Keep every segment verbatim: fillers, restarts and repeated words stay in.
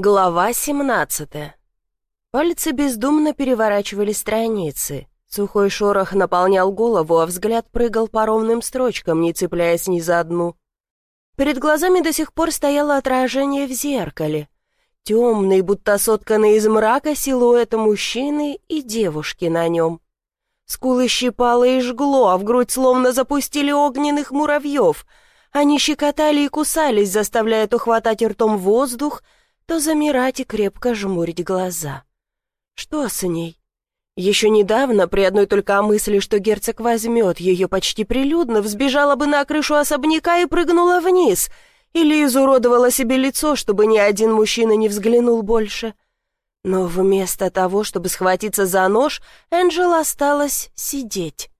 Глава семнадцатая. Пальцы бездумно переворачивали страницы. Сухой шорох наполнял голову, а взгляд прыгал по ровным строчкам, не цепляясь ни за одну. Перед глазами до сих пор стояло отражение в зеркале. Темный, будто сотканный из мрака, силуэт мужчины и девушки на нем. Скулы щипало и жгло, а в грудь словно запустили огненных муравьев. Они щекотали и кусались, заставляя то хватать ртом воздух, то замирать и крепко жмурить глаза. Что с ней? Еще недавно, при одной только мысли, что герцог возьмет ее почти прилюдно, взбежала бы на крышу особняка и прыгнула вниз, или изуродовала себе лицо, чтобы ни один мужчина не взглянул больше. Но вместо того, чтобы схватиться за нож, Энджел осталась сидеть.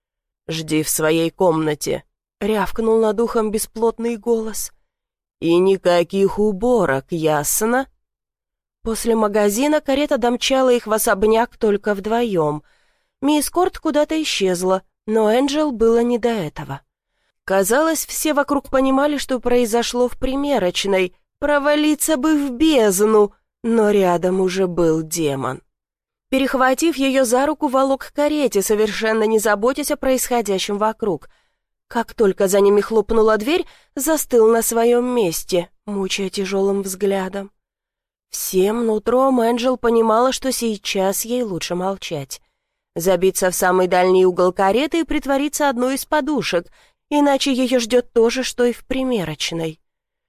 «Жди в своей комнате», — рявкнул над ухом бесплотный голос. «И никаких уборок, ясно?» После магазина карета домчала их в особняк только вдвоем. Мисс Корт куда-то исчезла, но Энджел было не до этого. Казалось, все вокруг понимали, что произошло в примерочной. Провалиться бы в бездну, но рядом уже был демон. Перехватив ее за руку, волок к карете, совершенно не заботясь о происходящем вокруг. Как только за ними хлопнула дверь, застыл на своем месте, мучая тяжелым взглядом. Всем нутром Энджел понимала, что сейчас ей лучше молчать. Забиться в самый дальний угол кареты и притвориться одной из подушек, иначе ее ждет то же, что и в примерочной.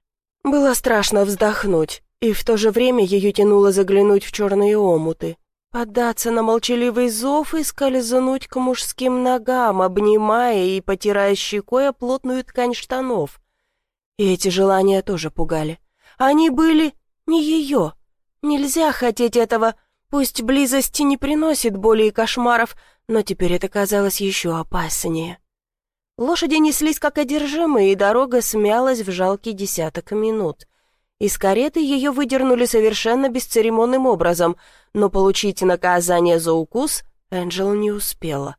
Было страшно вздохнуть, и в то же время ее тянуло заглянуть в черные омуты. Поддаться на молчаливый зов и скользнуть к мужским ногам, обнимая и потирая щекой о плотную ткань штанов. И эти желания тоже пугали. Они были не ее. Нельзя хотеть этого, пусть близость не приносит боли и кошмаров, но теперь это казалось еще опаснее. Лошади неслись как одержимые, и дорога смялась в жалкий десяток минут. Из кареты ее выдернули совершенно бесцеремонным образом, но получить наказание за укус Энджел не успела.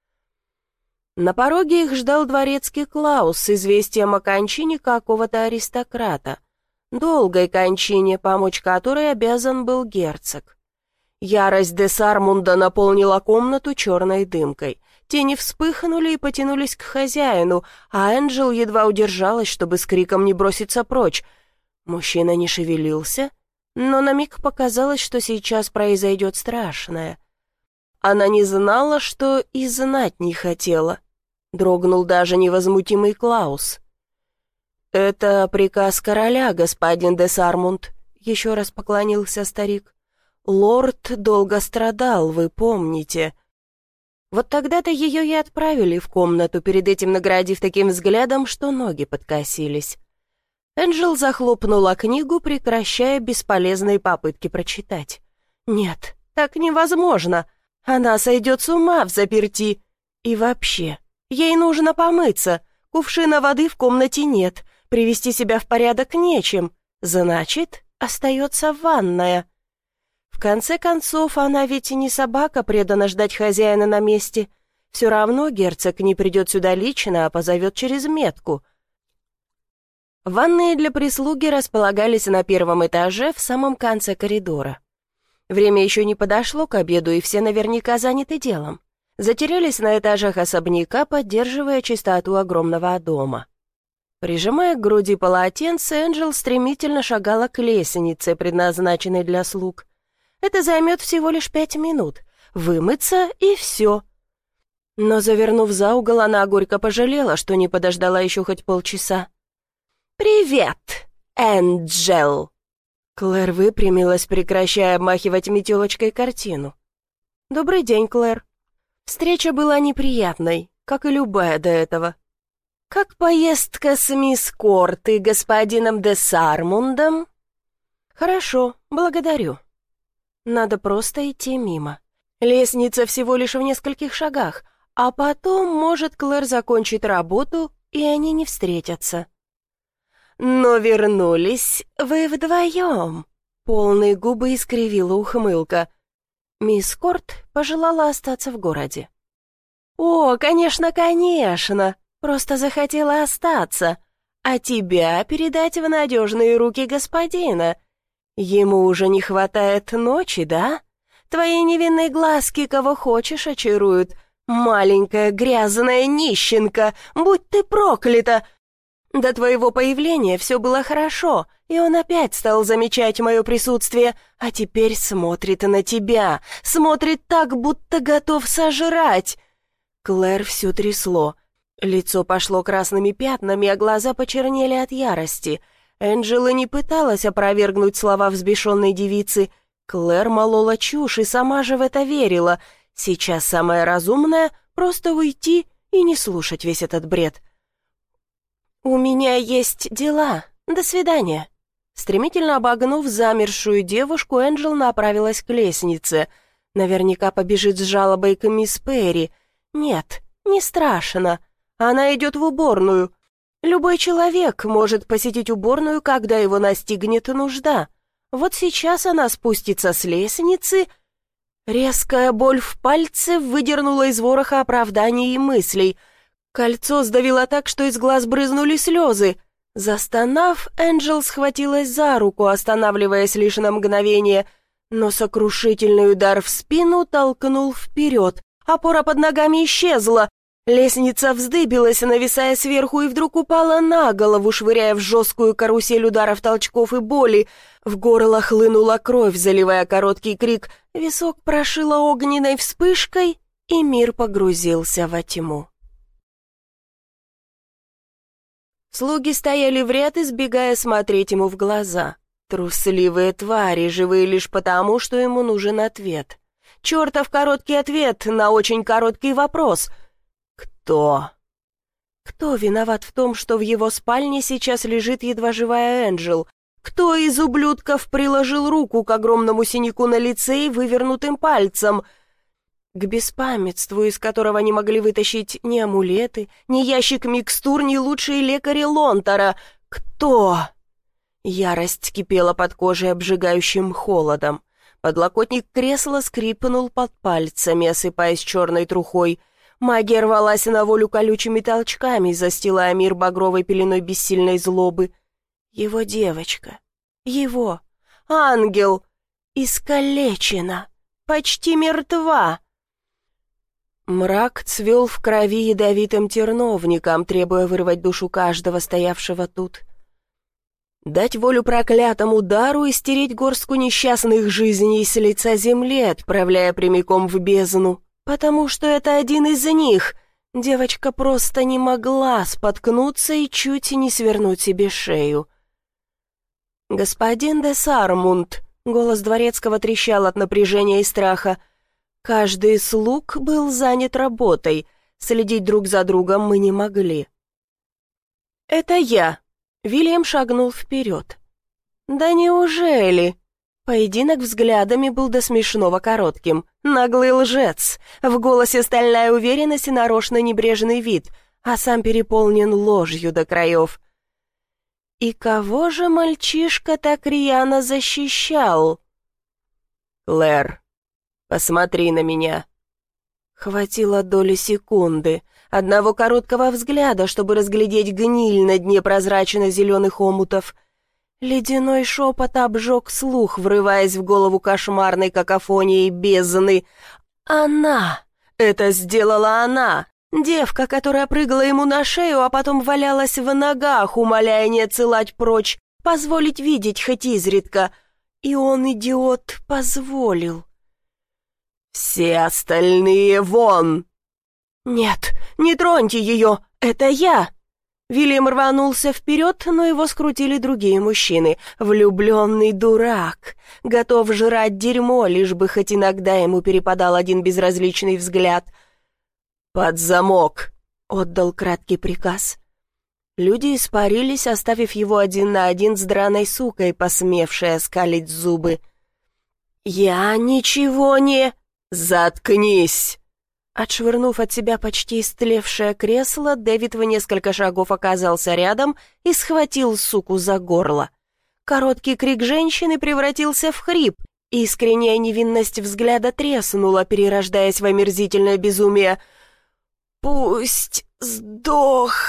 На пороге их ждал дворецкий Клаус с известием о кончине какого-то аристократа, долгой кончине, помочь которой обязан был герцог. Ярость де Сармунда наполнила комнату черной дымкой. Тени вспыхнули и потянулись к хозяину, а Энджел едва удержалась, чтобы с криком не броситься прочь. Мужчина не шевелился, но на миг показалось, что сейчас произойдет страшное. Она не знала, что и знать не хотела. Дрогнул даже невозмутимый Клаус. «Это приказ короля, господин де Сармунд», — еще раз поклонился старик. «Лорд долго страдал, вы помните». Вот тогда-то ее и отправили в комнату, перед этим наградив таким взглядом, что ноги подкосились. Энджел захлопнула книгу, прекращая бесполезные попытки прочитать. «Нет, так невозможно. Она сойдет с ума в заперти. И вообще, ей нужно помыться. Кувшина воды в комнате нет. Привести себя в порядок нечем. Значит, остается ванная. В конце концов, она ведь и не собака, предана ждать хозяина на месте. Все равно герцог не придет сюда лично, а позовет через метку». Ванные для прислуги располагались на первом этаже в самом конце коридора. Время еще не подошло к обеду, и все наверняка заняты делом. Затерялись на этажах особняка, поддерживая чистоту огромного дома. Прижимая к груди полотенце, Энджел стремительно шагала к лестнице, предназначенной для слуг. Это займет всего лишь пять минут. Вымыться и все. Но, завернув за угол, она горько пожалела, что не подождала еще хоть полчаса. «Привет, Энджел!» Клэр выпрямилась, прекращая обмахивать метелочкой картину. «Добрый день, Клэр». Встреча была неприятной, как и любая до этого. «Как поездка с мисс Корт и господином де Сармундом?» «Хорошо, благодарю. Надо просто идти мимо. Лестница всего лишь в нескольких шагах, а потом, может, Клэр закончит работу, и они не встретятся». «Но вернулись вы вдвоем», — полные губы искривила ухмылка. Мисс Корт пожелала остаться в городе. «О, конечно, конечно, просто захотела остаться, а тебя передать в надежные руки господина. Ему уже не хватает ночи, да? Твои невинные глазки кого хочешь очаруют. Маленькая грязная нищенка, будь ты проклята! До твоего появления все было хорошо, и он опять стал замечать мое присутствие, а теперь смотрит на тебя, смотрит так, будто готов сожрать. Клэр все трясло. Лицо пошло красными пятнами, а глаза почернели от ярости. Энджела не пыталась опровергнуть слова взбешенной девицы. Клэр молола чушь и сама же в это верила. Сейчас самое разумное — просто уйти и не слушать весь этот бред. «У меня есть дела. До свидания». Стремительно обогнув замершую девушку, Энджел направилась к лестнице. Наверняка побежит с жалобой к мисс Перри. Нет, не страшно. Она идет в уборную. Любой человек может посетить уборную, когда его настигнет нужда. Вот сейчас она спустится с лестницы. Резкая боль в пальце выдернула из вороха оправданий и мыслей. Кольцо сдавило так, что из глаз брызнули слезы. Застонав, Энджел схватилась за руку, останавливаясь лишь на мгновение, но сокрушительный удар в спину толкнул вперед. Опора под ногами исчезла. Лестница вздыбилась, нависая сверху, и вдруг упала на голову, швыряя в жесткую карусель ударов, толчков и боли. В горло хлынула кровь, заливая короткий крик. Висок прошило огненной вспышкой, и мир погрузился во тьму. Слуги стояли в ряд, избегая смотреть ему в глаза. Трусливые твари, живые лишь потому, что ему нужен ответ. Чертов короткий ответ на очень короткий вопрос. Кто? Кто виноват в том, что в его спальне сейчас лежит едва живая Энджел? Кто из ублюдков приложил руку к огромному синяку на лице и вывернутым пальцем? К беспамятству, из которого не могли вытащить ни амулеты, ни ящик микстур, ни лучшие лекари Лонтара. Кто? Ярость кипела под кожей обжигающим холодом. Подлокотник кресла скрипнул под пальцами, осыпаясь черной трухой. Магия рвалась на волю колючими толчками, застилая мир багровой пеленой бессильной злобы. Его девочка, его, ангел, искалечена, почти мертва. Мрак цвел в крови ядовитым терновником, требуя вырвать душу каждого стоявшего тут. Дать волю проклятому дару и стереть горстку несчастных жизней с лица земли, отправляя прямиком в бездну, потому что это один из них. Девочка просто не могла споткнуться и чуть не свернуть себе шею. «Господин де Сармунд», — голос дворецкого трещал от напряжения и страха, — «каждый из слуг был занят работой, следить друг за другом мы не могли». «Это я», — Вильям шагнул вперед. «Да неужели?» Поединок взглядами был до смешного коротким. Наглый лжец, в голосе стальная уверенность и нарочно небрежный вид, а сам переполнен ложью до краев. И кого же мальчишка так рьяно защищал? «Клэр, посмотри на меня». Хватило доли секунды, одного короткого взгляда, чтобы разглядеть гниль на дне прозрачно-зеленых омутов. Ледяной шепот обжег слух, врываясь в голову кошмарной какофонией бездны. «Она! Это сделала она! Девка, которая прыгала ему на шею, а потом валялась в ногах, умоляя не отсылать прочь, позволить видеть хоть изредка. И он, идиот, позволил». «Все остальные вон!» «Нет, не троньте ее! Это я!» Вильям рванулся вперед, но его скрутили другие мужчины. Влюбленный дурак, готов жрать дерьмо, лишь бы хоть иногда ему перепадал один безразличный взгляд. «Под замок!» — отдал краткий приказ. Люди испарились, оставив его один на один с драной сукой, посмевшей оскалить зубы. «Я ничего не...» «Заткнись!» Отшвырнув от себя почти истлевшее кресло, Дэвид в несколько шагов оказался рядом и схватил суку за горло. Короткий крик женщины превратился в хрип. Искренняя невинность взгляда треснула, перерождаясь в омерзительное безумие. «Пусть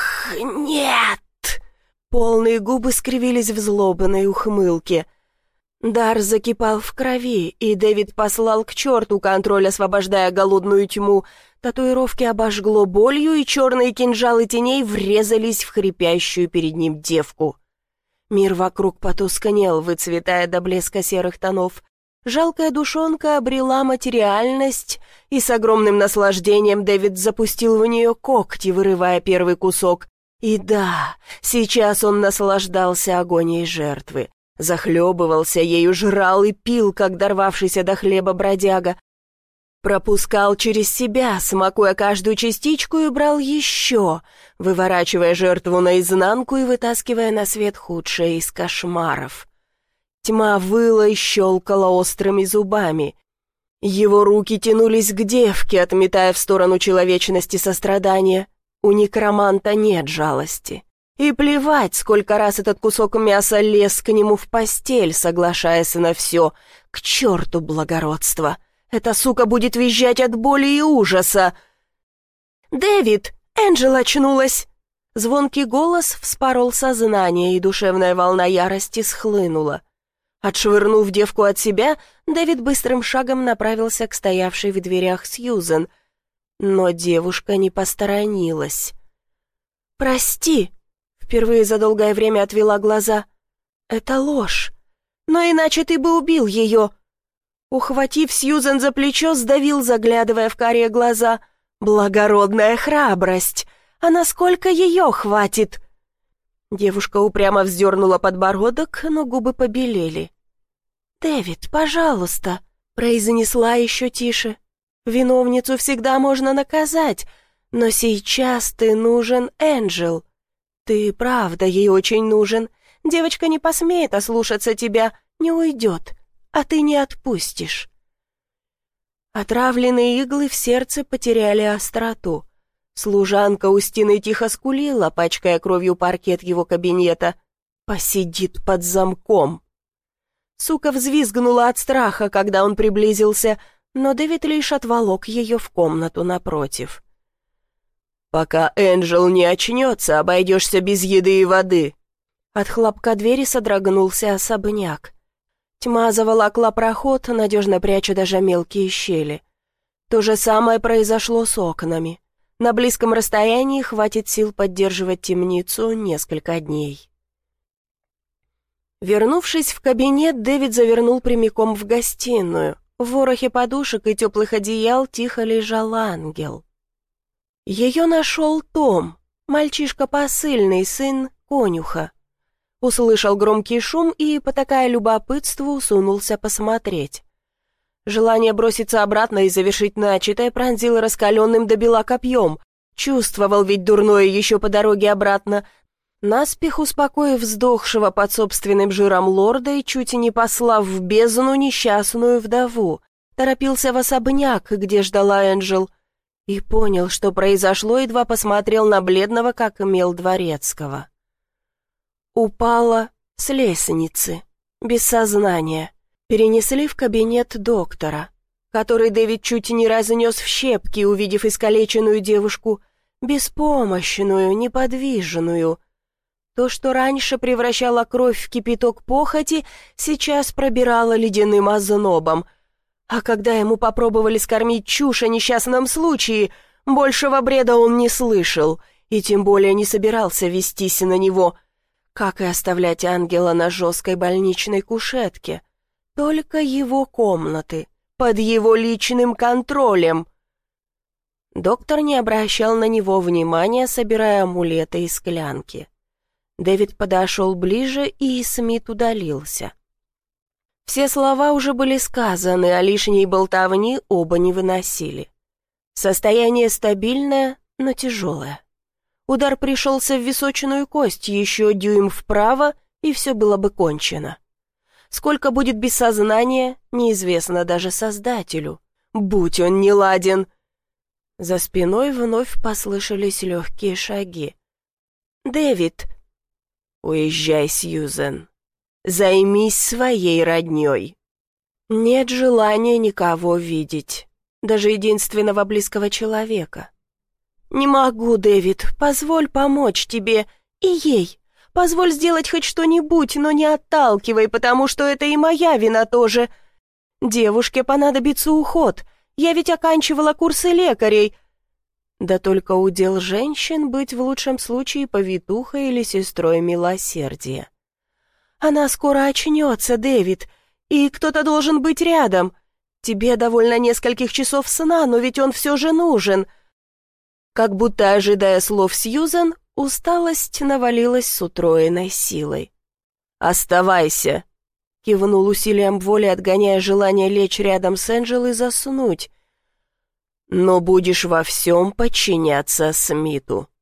сдохнет!» Полные губы скривились в злобной ухмылке. Дар закипал в крови, и Дэвид послал к черту контроль, освобождая голодную тьму. Татуировки обожгло болью, и черные кинжалы теней врезались в хрипящую перед ним девку. Мир вокруг потускнел, выцветая до блеска серых тонов. Жалкая душонка обрела материальность, и с огромным наслаждением Дэвид запустил в нее когти, вырывая первый кусок. И да, сейчас он наслаждался агонией жертвы. Захлебывался ею, жрал и пил, как дорвавшийся до хлеба бродяга. Пропускал через себя, смакуя каждую частичку, и брал еще, выворачивая жертву наизнанку и вытаскивая на свет худшее из кошмаров. Тьма выла и щелкала острыми зубами. Его руки тянулись к девке, отметая в сторону человечности сострадания. У некроманта нет жалости. И плевать, сколько раз этот кусок мяса лез к нему в постель, соглашаясь на все. К черту благородство! Эта сука будет визжать от боли и ужаса. «Дэвид! Энджел очнулась!» Звонкий голос вспорол сознание, и душевная волна ярости схлынула. Отшвырнув девку от себя, Дэвид быстрым шагом направился к стоявшей в дверях Сьюзен. Но девушка не посторонилась. «Прости!» Впервые за долгое время отвела глаза. «Это ложь. Но иначе ты бы убил ее». Ухватив Сьюзен за плечо, сдавил, заглядывая в карие глаза. «Благородная храбрость! А насколько ее хватит?» Девушка упрямо вздернула подбородок, но губы побелели. «Дэвид, пожалуйста», — произнесла еще тише. «Виновницу всегда можно наказать, но сейчас ты нужен, Энджел. Ты правда ей очень нужен. Девочка не посмеет ослушаться тебя, не уйдет, а ты не отпустишь». Отравленные иглы в сердце потеряли остроту. Служанка у стены тихо скулила, пачкая кровью паркет его кабинета. «Посидит под замком». Сука взвизгнула от страха, когда он приблизился, но Дэвид лишь отволок ее в комнату напротив. «Пока Энджел не очнется, обойдешься без еды и воды». От хлопка двери содрогнулся особняк. Тьма заволокла проход, надежно пряча даже мелкие щели. То же самое произошло с окнами. На близком расстоянии хватит сил поддерживать темницу несколько дней. Вернувшись в кабинет, Дэвид завернул прямиком в гостиную. В ворохе подушек и теплых одеял тихо лежал ангел. Ее нашел Том, мальчишка посыльный, сын конюха. Услышал громкий шум и, потакая любопытству, сунулся посмотреть. Желание броситься обратно и завершить начатое пронзило раскаленным до бела копьем. Чувствовал ведь дурное еще по дороге обратно. Наспех успокоив вздохшего под собственным жиром лорда и чуть не послав в бездну несчастную вдову, торопился в особняк, где ждала Энджел, и понял, что произошло, едва посмотрел на бледного, как мел дворецкого. Упала с лестницы, без сознания. Перенесли в кабинет доктора, который Дэвид чуть не разнес в щепки, увидев искалеченную девушку, беспомощную, неподвижную. То, что раньше превращало кровь в кипяток похоти, сейчас пробирало ледяным ознобом. А когда ему попробовали скормить чушь о несчастном случае, большего бреда он не слышал, и тем более не собирался вестись на него, как и оставлять ангела на жесткой больничной кушетке. Только его комнаты, под его личным контролем. Доктор не обращал на него внимания, собирая амулеты и склянки. Дэвид подошел ближе, и Смит удалился. Все слова уже были сказаны, а лишней болтовни оба не выносили. Состояние стабильное, но тяжелое. Удар пришелся в височную кость, еще дюйм вправо, и все было бы кончено. Сколько будет без сознания, неизвестно даже Создателю. Будь он неладен. За спиной вновь послышались легкие шаги. «Дэвид!» «Уезжай, Сьюзен. Займись своей родней». Нет желания никого видеть, даже единственного близкого человека. «Не могу, Дэвид, позволь помочь тебе и ей. Позволь сделать хоть что-нибудь, но не отталкивай, потому что это и моя вина тоже. Девушке понадобится уход. Я ведь оканчивала курсы лекарей. Да только удел женщин быть в лучшем случае повитухой или сестрой милосердия. Она скоро очнется, Дэвид, и кто-то должен быть рядом. Тебе довольно нескольких часов сна, но ведь он все же нужен. Как будто, ожидая слов Сьюзан, усталость навалилась с утроенной силой. «Оставайся!» — кивнул усилием воли, отгоняя желание лечь рядом с Энджел и заснуть. «Но будешь во всем подчиняться Смиту».